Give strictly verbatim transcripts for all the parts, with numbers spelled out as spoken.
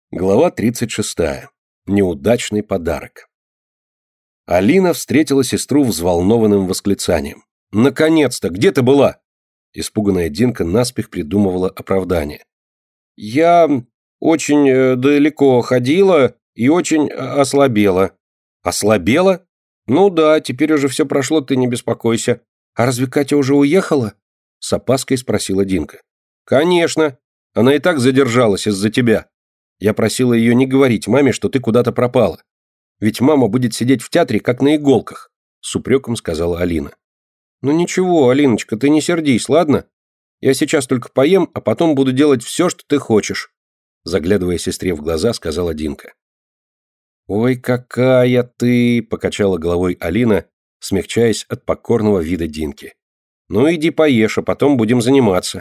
Глава тридцать шестая. Неудачный подарок. Алина встретила сестру взволнованным восклицанием. «Наконец-то! Где ты была?» Испуганная Динка наспех придумывала оправдание. «Я очень э, далеко ходила и очень ослабела». «Ослабела? Ну да, теперь уже все прошло, ты не беспокойся. А разве Катя уже уехала?» С опаской спросила Динка. «Конечно. Она и так задержалась из-за тебя. Я просила ее не говорить маме, что ты куда-то пропала. Ведь мама будет сидеть в театре, как на иголках», — с упреком сказала Алина. «Ну ничего, Алиночка, ты не сердись, ладно? Я сейчас только поем, а потом буду делать все, что ты хочешь», — заглядывая сестре в глаза, сказала Динка. «Ой, какая ты!» — покачала головой Алина, смягчаясь от покорного вида Динки. «Ну иди поешь, а потом будем заниматься».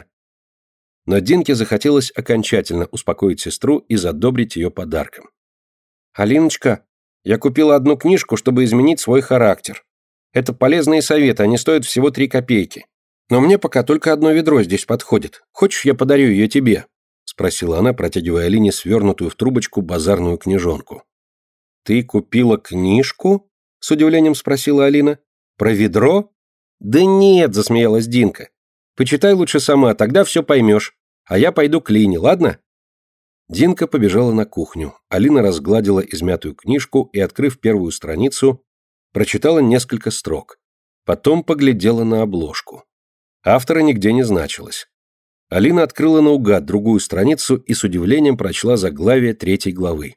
Но Динке захотелось окончательно успокоить сестру и задобрить ее подарком. «Алиночка, я купила одну книжку, чтобы изменить свой характер. Это полезные советы, они стоят всего три копейки. Но мне пока только одно ведро здесь подходит. Хочешь, я подарю ее тебе?» — спросила она, протягивая Алине свернутую в трубочку базарную книжонку. «Ты купила книжку?» — с удивлением спросила Алина. «Про ведро?» «Да нет», — засмеялась Динка. «Почитай лучше сама, тогда все поймешь. А я пойду к Лине, ладно?» Динка побежала на кухню. Алина разгладила измятую книжку и, открыв первую страницу, прочитала несколько строк. Потом поглядела на обложку. Автора нигде не значилось. Алина открыла наугад другую страницу и с удивлением прочла заглавие третьей главы.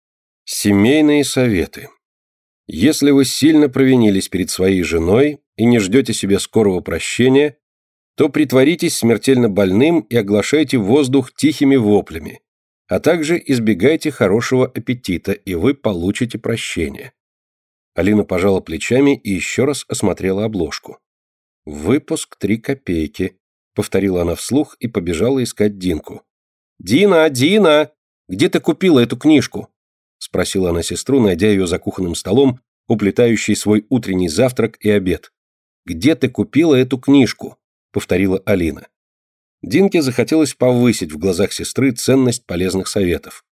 Семейные советы. Если вы сильно провинились перед своей женой и не ждете себе скорого прощения, то притворитесь смертельно больным и оглашайте воздух тихими воплями, а также избегайте хорошего аппетита, и вы получите прощение. Алина пожала плечами и еще раз осмотрела обложку. «Выпуск три копейки», — повторила она вслух и побежала искать Динку. «Дина, Дина, где ты купила эту книжку?» — спросила она сестру, найдя ее за кухонным столом, уплетающей свой утренний завтрак и обед. «Где ты купила эту книжку?» — повторила Алина. Динке захотелось повысить в глазах сестры ценность полезных советов.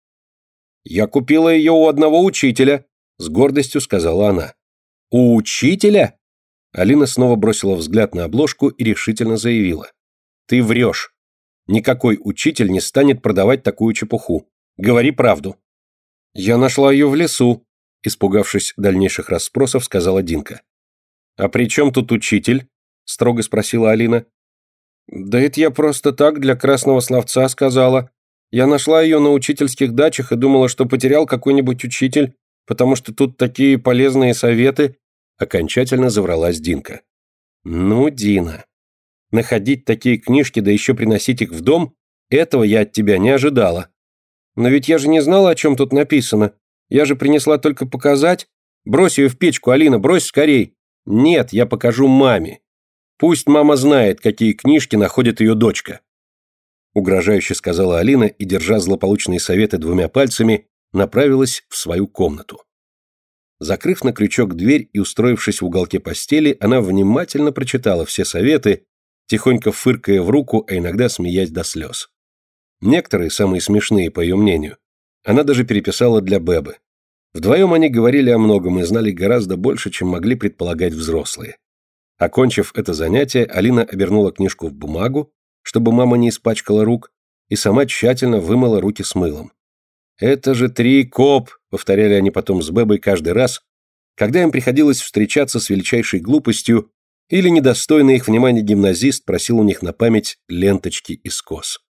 «Я купила ее у одного учителя», — с гордостью сказала она. «У учителя?» Алина снова бросила взгляд на обложку и решительно заявила. «Ты врешь. Никакой учитель не станет продавать такую чепуху. Говори правду». «Я нашла ее в лесу», — испугавшись дальнейших расспросов, сказала Динка. «А при чем тут учитель?» — строго спросила Алина. «Да это я просто так для красного словца сказала. Я нашла ее на учительских дачах и думала, что потерял какой-нибудь учитель, потому что тут такие полезные советы», — окончательно завралась Динка. «Ну, Дина, находить такие книжки, да еще приносить их в дом, этого я от тебя не ожидала. Но ведь я же не знала, о чем тут написано. Я же принесла только показать. Брось ее в печку, Алина, брось скорей». «Нет, я покажу маме. Пусть мама знает, какие книжки находит ее дочка», — угрожающе сказала Алина и, держа злополучные советы двумя пальцами, направилась в свою комнату. Закрыв на крючок дверь и устроившись в уголке постели, она внимательно прочитала все советы, тихонько фыркая в руку, а иногда смеясь до слез. Некоторые, самые смешные, по ее мнению, она даже переписала для Бебы. Вдвоем они говорили о многом и знали гораздо больше, чем могли предполагать взрослые. Окончив это занятие, Алина обернула книжку в бумагу, чтобы мама не испачкала рук, и сама тщательно вымыла руки с мылом. «Это же три коп», — повторяли они потом с Бебой каждый раз, когда им приходилось встречаться с величайшей глупостью или недостойный их внимания гимназист просил у них на память ленточки из кос.